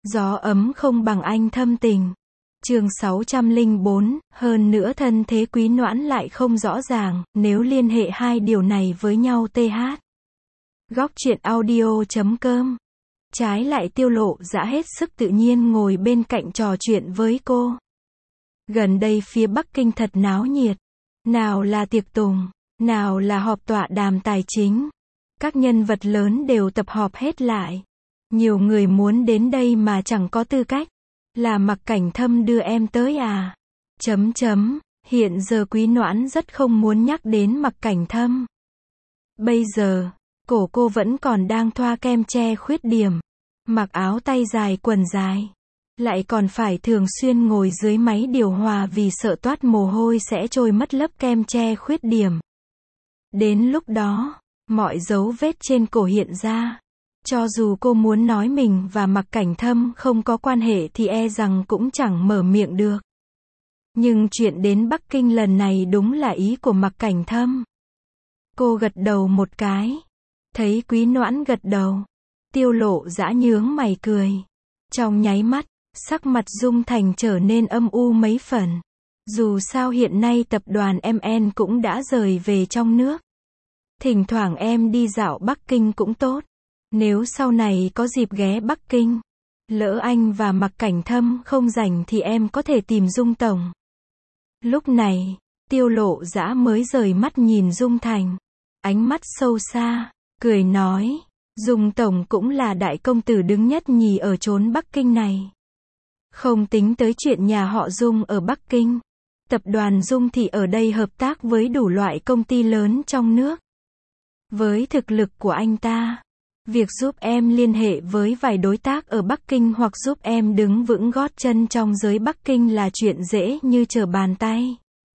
Gió ấm không bằng anh thâm tình. Chương 604, hơn nữa thân thế Quý Noãn lại không rõ ràng, nếu liên hệ hai điều này với nhau th. Góc truyện audio.com. Trái lại Tiêu Lộ Dã hết sức tự nhiên ngồi bên cạnh trò chuyện với cô. Gần đây phía Bắc Kinh thật náo nhiệt. Nào là tiệc tùng, nào là họp tọa đàm tài chính. Các nhân vật lớn đều tập họp hết lại. Nhiều người muốn đến đây mà chẳng có tư cách. Là Mặc Cảnh Thâm đưa em tới à? Hiện giờ Quý Noãn rất không muốn nhắc đến Mặc Cảnh Thâm. Bây giờ, cổ cô vẫn còn đang thoa kem che khuyết điểm. Mặc áo tay dài quần dài. Lại còn phải thường xuyên ngồi dưới máy điều hòa vì sợ toát mồ hôi sẽ trôi mất lớp kem che khuyết điểm. Đến lúc đó, mọi dấu vết trên cổ hiện ra. Cho dù cô muốn nói mình và Mặc Cảnh Thâm không có quan hệ thì e rằng cũng chẳng mở miệng được. Nhưng chuyện đến Bắc Kinh lần này đúng là ý của Mặc Cảnh Thâm. Cô gật đầu một cái. Thấy Quý Noãn gật đầu. Tiêu Lộ Dã nhướng mày cười. Trong nháy mắt, sắc mặt Dung Thành trở nên âm u mấy phần. Dù sao hiện nay tập đoàn MN cũng đã rời về trong nước. Thỉnh thoảng em đi dạo Bắc Kinh cũng tốt. Nếu sau này có dịp ghé Bắc Kinh, lỡ anh và Mặc Cảnh Thâm không rảnh thì em có thể tìm Dung Tổng. Lúc này, Tiêu Lộ Dã mới rời mắt nhìn Dung Thành. Ánh mắt sâu xa, cười nói, Dung Tổng cũng là đại công tử đứng nhất nhì ở chốn Bắc Kinh này. Không tính tới chuyện nhà họ Dung ở Bắc Kinh. Tập đoàn Dung thì ở đây hợp tác với đủ loại công ty lớn trong nước. Với thực lực của anh ta, việc giúp em liên hệ với vài đối tác ở Bắc Kinh hoặc giúp em đứng vững gót chân trong giới Bắc Kinh là chuyện dễ như trở bàn tay.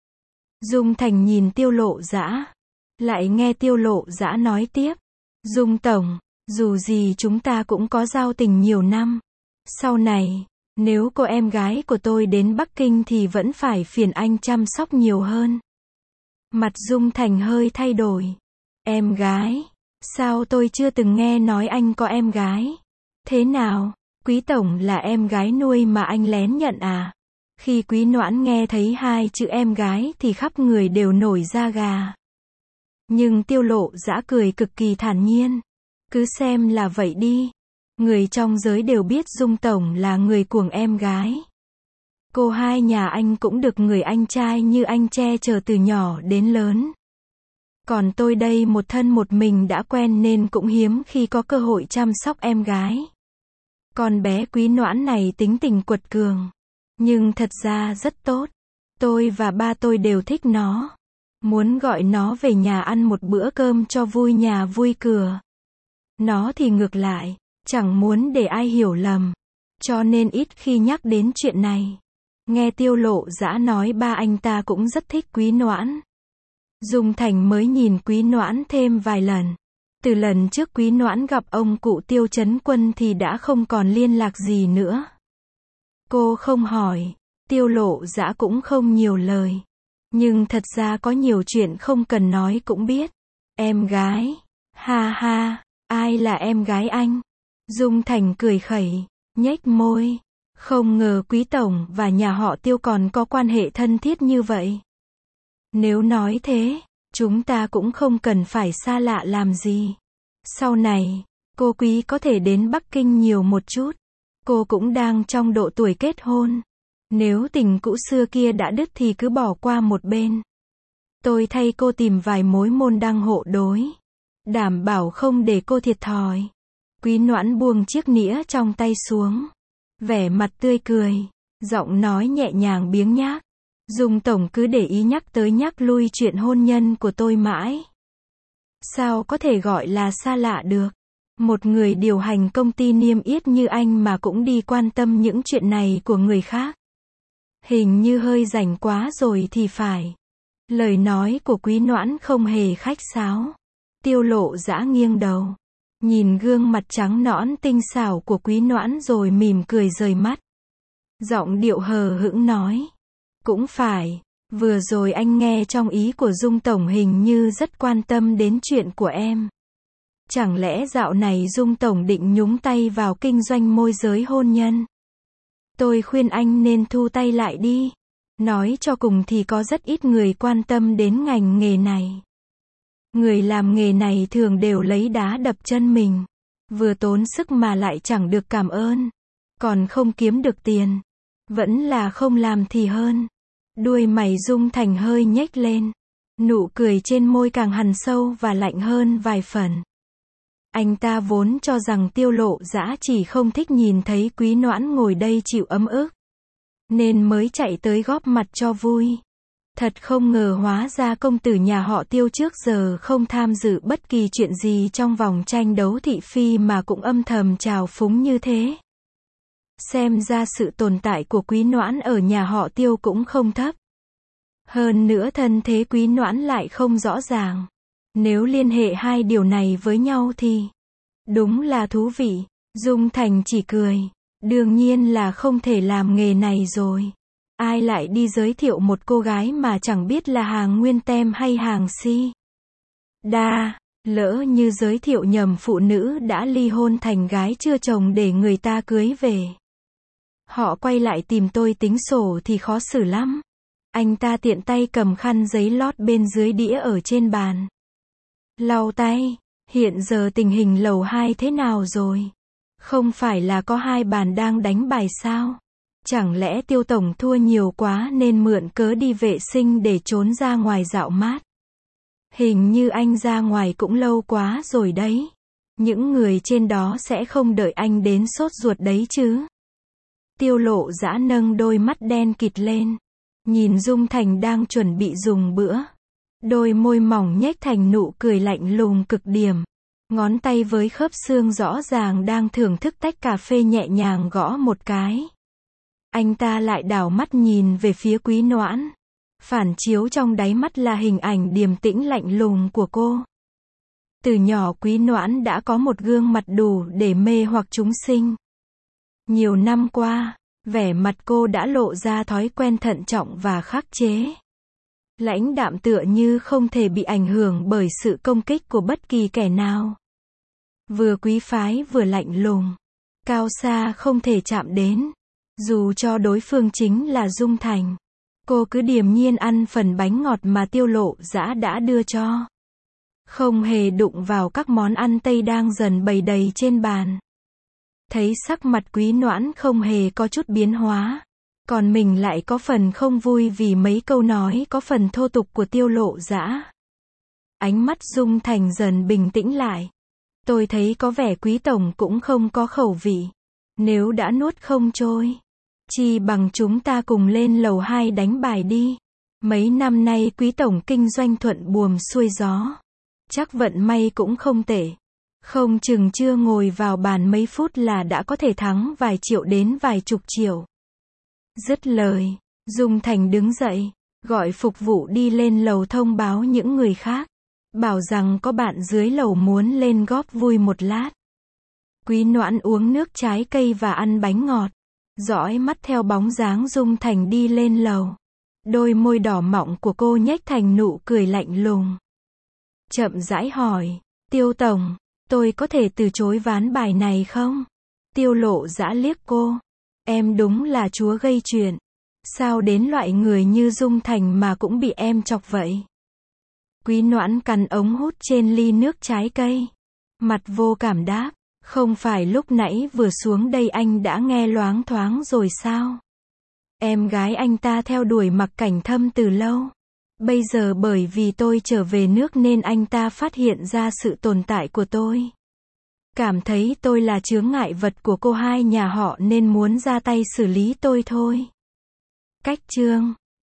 Dung Thành nhìn Tiêu Lộ Dã. Lại nghe Tiêu Lộ Dã nói tiếp. Dung Tổng, dù gì chúng ta cũng có giao tình nhiều năm. Sau này, nếu cô em gái của tôi đến Bắc Kinh thì vẫn phải phiền anh chăm sóc nhiều hơn. Mặt Dung Thành hơi thay đổi. Em gái? Sao tôi chưa từng nghe nói anh có em gái? Thế nào? Quý Tổng là em gái nuôi mà anh lén nhận à? Khi Quý Noãn nghe thấy hai chữ em gái thì khắp người đều nổi da gà. Nhưng Tiêu Lộ Dã cười cực kỳ thản nhiên. Cứ xem là vậy đi. Người trong giới đều biết Dung Tổng là người cuồng em gái. Cô hai nhà anh cũng được người anh trai như anh che chở từ nhỏ đến lớn. Còn tôi đây một thân một mình đã quen nên cũng hiếm khi có cơ hội chăm sóc em gái. Con bé Quý Noãn này tính tình quật cường. Nhưng thật ra rất tốt. Tôi và ba tôi đều thích nó. Muốn gọi nó về nhà ăn một bữa cơm cho vui nhà vui cửa. Nó thì ngược lại, chẳng muốn để ai hiểu lầm. Cho nên ít khi nhắc đến chuyện này. Nghe Tiêu Lộ Dã nói ba anh ta cũng rất thích Quý Noãn. Dung Thành mới nhìn Quý Noãn thêm vài lần. Từ lần trước Quý Noãn gặp ông cụ Tiêu Chấn Quân thì đã không còn liên lạc gì nữa. Cô không hỏi, Tiêu Lộ Dã cũng không nhiều lời. Nhưng thật ra có nhiều chuyện không cần nói cũng biết. Em gái? Ha ha, ai là em gái anh? Dung Thành cười khẩy, nhếch môi. Không ngờ Quý Tổng và nhà họ Tiêu còn có quan hệ thân thiết như vậy. Nếu nói thế, chúng ta cũng không cần phải xa lạ làm gì. Sau này, cô Quý có thể đến Bắc Kinh nhiều một chút. Cô cũng đang trong độ tuổi kết hôn. Nếu tình cũ xưa kia đã đứt thì cứ bỏ qua một bên. Tôi thay cô tìm vài mối môn đăng hộ đối. Đảm bảo không để cô thiệt thòi. Quý Noãn buông chiếc nĩa trong tay xuống. Vẻ mặt tươi cười. Giọng nói nhẹ nhàng biếng nhác. Dung Tổng cứ để ý nhắc tới nhắc lui chuyện hôn nhân của tôi mãi. Sao có thể gọi là xa lạ được? Một người điều hành công ty niêm yết như anh mà cũng đi quan tâm những chuyện này của người khác. Hình như hơi rảnh quá rồi thì phải. Lời nói của Quý Noãn không hề khách sáo. Tiêu Lộ Dã nghiêng đầu. Nhìn gương mặt trắng nõn tinh xảo của Quý Noãn rồi mỉm cười rời mắt. Giọng điệu hờ hững nói. Cũng phải, vừa rồi anh nghe trong ý của Dung Tổng hình như rất quan tâm đến chuyện của em. Chẳng lẽ dạo này Dung Tổng định nhúng tay vào kinh doanh môi giới hôn nhân? Tôi khuyên anh nên thu tay lại đi. Nói cho cùng thì có rất ít người quan tâm đến ngành nghề này. Người làm nghề này thường đều lấy đá đập chân mình. Vừa tốn sức mà lại chẳng được cảm ơn. Còn không kiếm được tiền. Vẫn là không làm thì hơn. Đuôi mày Dung Thành hơi nhếch lên. Nụ cười trên môi càng hằn sâu và lạnh hơn vài phần. Anh ta vốn cho rằng Tiêu Lộ Dã chỉ không thích nhìn thấy Quý Noãn ngồi đây chịu ấm ức. Nên mới chạy tới góp mặt cho vui. Thật không ngờ hóa ra công tử nhà họ Tiêu trước giờ không tham dự bất kỳ chuyện gì trong vòng tranh đấu thị phi mà cũng âm thầm trào phúng như thế. Xem ra sự tồn tại của Quý Noãn ở nhà họ Tiêu cũng không thấp. Hơn nữa thân thế Quý Noãn lại không rõ ràng. Nếu liên hệ hai điều này với nhau thì đúng là thú vị. Dung Thành chỉ cười. Đương nhiên là không thể làm nghề này rồi. Ai lại đi giới thiệu một cô gái mà chẳng biết là hàng nguyên tem hay hàng si. Đa, lỡ như giới thiệu nhầm phụ nữ đã ly hôn thành gái chưa chồng để người ta cưới về. Họ quay lại tìm tôi tính sổ thì khó xử lắm. Anh ta tiện tay cầm khăn giấy lót bên dưới đĩa ở trên bàn. Lau tay, hiện giờ tình hình lầu 2 thế nào rồi? Không phải là có 2 bàn đang đánh bài sao? Chẳng lẽ Tiêu Tổng thua nhiều quá nên mượn cớ đi vệ sinh để trốn ra ngoài dạo mát? Hình như anh ra ngoài cũng lâu quá rồi đấy. Những người trên đó sẽ không đợi anh đến sốt ruột đấy chứ? Tiêu Lộ Dã nâng đôi mắt đen kịt lên. Nhìn Dung Thành đang chuẩn bị dùng bữa. Đôi môi mỏng nhếch thành nụ cười lạnh lùng cực điểm. Ngón tay với khớp xương rõ ràng đang thưởng thức tách cà phê nhẹ nhàng gõ một cái. Anh ta lại đảo mắt nhìn về phía Quý Noãn. Phản chiếu trong đáy mắt là hình ảnh điềm tĩnh lạnh lùng của cô. Từ nhỏ Quý Noãn đã có một gương mặt đủ để mê hoặc chúng sinh. Nhiều năm qua, vẻ mặt cô đã lộ ra thói quen thận trọng và khắc chế. Lãnh đạm tựa như không thể bị ảnh hưởng bởi sự công kích của bất kỳ kẻ nào. Vừa quý phái vừa lạnh lùng. Cao xa không thể chạm đến. Dù cho đối phương chính là Dung Thành. Cô cứ điềm nhiên ăn phần bánh ngọt mà Tiêu Lộ Dã đã đưa cho. Không hề đụng vào các món ăn Tây đang dần bày đầy trên bàn. Thấy sắc mặt Quý Noãn không hề có chút biến hóa. Còn mình lại có phần không vui vì mấy câu nói có phần thô tục của Tiêu Lộ Dã. Ánh mắt Dung Thành dần bình tĩnh lại. Tôi thấy có vẻ Quý Tổng cũng không có khẩu vị. Nếu đã nuốt không trôi, chi bằng chúng ta cùng lên lầu 2 đánh bài đi. Mấy năm nay Quý Tổng kinh doanh thuận buồm xuôi gió. Chắc vận may cũng không tệ. Không chừng chưa ngồi vào bàn mấy phút là đã có thể thắng vài triệu đến vài chục triệu. Dứt lời, Dung Thành đứng dậy, gọi phục vụ đi lên lầu thông báo những người khác. Bảo rằng có bạn dưới lầu muốn lên góp vui một lát. Quý Noãn uống nước trái cây và ăn bánh ngọt. Dõi mắt theo bóng dáng Dung Thành đi lên lầu. Đôi môi đỏ mọng của cô nhếch thành nụ cười lạnh lùng. Chậm rãi hỏi, Tiêu Tổng, tôi có thể từ chối ván bài này không? Tiêu Lộ Dã liếc cô. Em đúng là chúa gây chuyện. Sao đến loại người như Dung Thành mà cũng bị em chọc vậy? Quý Noãn cắn ống hút trên ly nước trái cây. Mặt vô cảm đáp. Không phải lúc nãy vừa xuống đây anh đã nghe loáng thoáng rồi sao? Em gái anh ta theo đuổi Mặc Cảnh Thâm từ lâu. Bây giờ bởi vì tôi trở về nước nên anh ta phát hiện ra sự tồn tại của tôi. Cảm thấy tôi là chướng ngại vật của cô hai nhà họ nên muốn ra tay xử lý tôi thôi. Cách chương